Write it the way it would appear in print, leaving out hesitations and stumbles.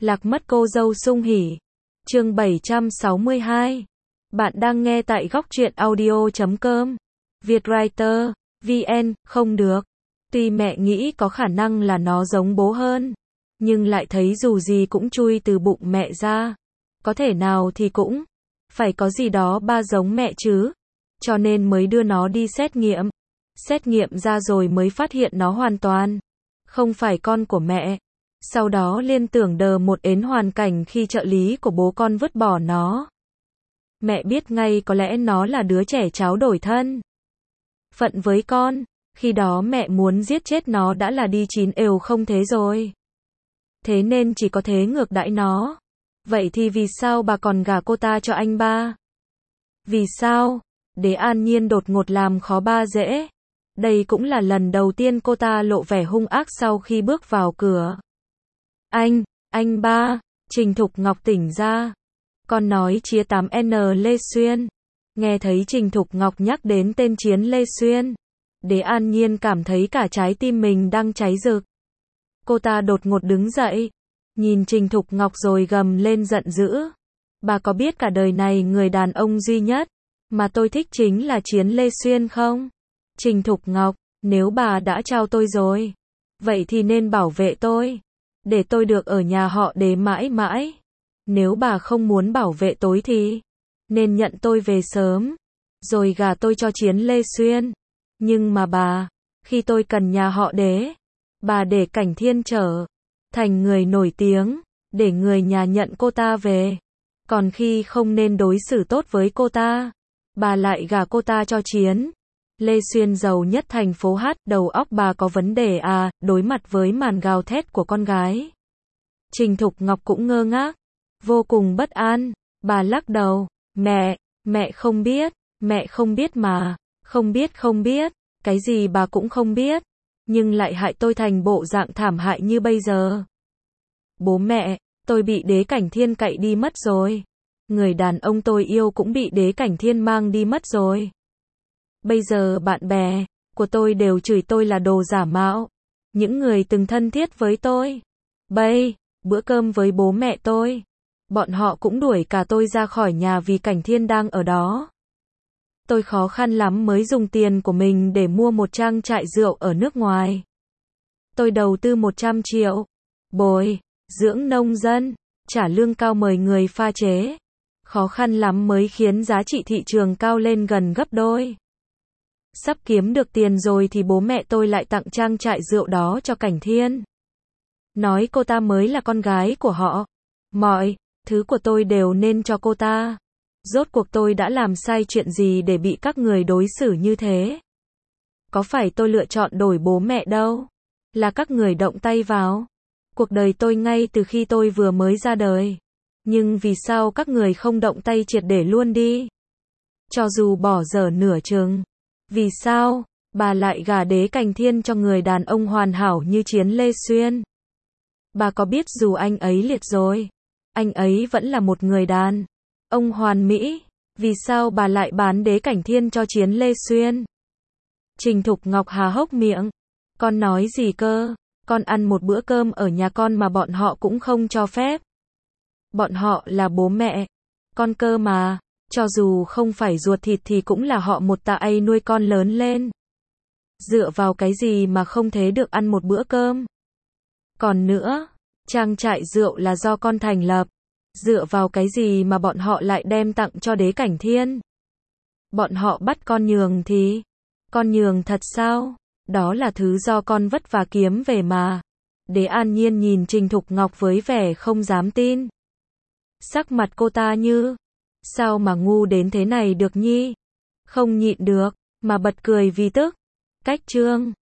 Lạc mất cô dâu sung hỉ. Chương 762. Bạn đang nghe tại góc truyện audio.com. Vietwriter, VN, không được. Tuy mẹ nghĩ có khả năng là nó giống bố hơn, nhưng lại thấy dù gì cũng chui từ bụng mẹ ra. Có thể nào thì cũng phải có gì đó ba giống mẹ chứ. Cho nên mới đưa nó đi xét nghiệm. Xét nghiệm ra rồi mới phát hiện nó hoàn toàn không phải con của mẹ. Sau đó liên tưởng đờ một ến hoàn cảnh khi trợ lý của bố con vứt bỏ nó. Mẹ biết ngay có lẽ nó là đứa trẻ tráo đổi thân phận với con. Khi đó mẹ muốn giết chết nó đã là đi chín ều không thế rồi. Thế nên chỉ có thế ngược đãi nó. Vậy thì vì sao bà còn gả cô ta cho anh ba? Vì sao? Đế An Nhiên đột ngột làm khó ba dễ. Đây cũng là lần đầu tiên cô ta lộ vẻ hung ác sau khi bước vào cửa. Anh ba, Trình Thục Ngọc tỉnh ra. Con nói Chía 8N Lê Xuyên. Nghe thấy Trình Thục Ngọc nhắc đến tên Chiến Lê Xuyên, Đế An Nhiên cảm thấy cả trái tim mình đang cháy rực. Cô ta đột ngột đứng dậy, nhìn Trình Thục Ngọc rồi gầm lên giận dữ. Bà có biết cả đời này người đàn ông duy nhất mà tôi thích chính là Chiến Lê Xuyên không? Trình Thục Ngọc, nếu bà đã trao tôi rồi, vậy thì nên bảo vệ tôi, để tôi được ở nhà họ Đế mãi mãi. Nếu bà không muốn bảo vệ tôi thì nên nhận tôi về sớm, rồi gả tôi cho Chiến Lê Xuyên. Nhưng mà bà, khi tôi cần nhà họ Đế, bà để Cảnh Thiên trở thành người nổi tiếng, để người nhà nhận cô ta về. Còn khi không nên đối xử tốt với cô ta, bà lại gả cô ta cho Chiến Lê Xuyên giàu nhất thành phố Hát. Đầu óc bà có vấn đề à? Đối mặt với màn gào thét của con gái, Trình Thục Ngọc cũng ngơ ngác, vô cùng bất an. Bà lắc đầu, mẹ không biết mà, không biết, cái gì bà cũng không biết, nhưng lại hại tôi thành bộ dạng thảm hại như bây giờ. Bố mẹ, tôi bị Đế Cảnh Thiên cậy đi mất rồi. Người đàn ông tôi yêu cũng bị Đế Cảnh Thiên mang đi mất rồi. Bây giờ bạn bè của tôi đều chửi tôi là đồ giả mạo. Những người từng thân thiết với tôi, bữa cơm với bố mẹ tôi, bọn họ cũng đuổi cả tôi ra khỏi nhà vì Cảnh Thiên đang ở đó. Tôi khó khăn lắm mới dùng tiền của mình để mua một trang trại rượu ở nước ngoài. Tôi đầu tư 100 triệu, bồi dưỡng nông dân, trả lương cao mời người pha chế. Khó khăn lắm mới khiến giá trị thị trường cao lên gần gấp đôi. Sắp kiếm được tiền rồi thì bố mẹ tôi lại tặng trang trại rượu đó cho Cảnh Thiên. Nói cô ta mới là con gái của họ. Mọi thứ của tôi đều nên cho cô ta. Rốt cuộc tôi đã làm sai chuyện gì để bị các người đối xử như thế? Có phải tôi lựa chọn đổi bố mẹ đâu. Là các người động tay vào cuộc đời tôi ngay từ khi tôi vừa mới ra đời. Nhưng vì sao các người không động tay triệt để luôn đi? Cho dù bỏ dở nửa chừng. Vì sao bà lại gả Đế Cảnh Thiên cho người đàn ông hoàn hảo như Chiến Lê Xuyên? Bà có biết dù anh ấy liệt rồi, anh ấy vẫn là một người đàn ông hoàn mỹ. Vì sao bà lại bán Đế Cảnh Thiên cho Chiến Lê Xuyên? Trình Thục Ngọc há hốc miệng. Con nói gì cơ? Con ăn một bữa cơm ở nhà con mà bọn họ cũng không cho phép. Bọn họ là bố mẹ con cơ mà. Cho dù không phải ruột thịt thì cũng là họ một tạ ấy nuôi con lớn lên. Dựa vào cái gì mà không thế được ăn một bữa cơm? Còn nữa, trang trại rượu là do con thành lập. Dựa vào cái gì mà bọn họ lại đem tặng cho Đế Cảnh Thiên? Bọn họ bắt con nhường thì con nhường thật sao? Đó là thứ do con vất vả kiếm về mà. Đế An Nhiên nhìn Trình Thục Ngọc với vẻ không dám tin. Sắc mặt cô ta như sao mà ngu đến thế này được nhi? Không nhịn được mà bật cười vì tức. Cách chương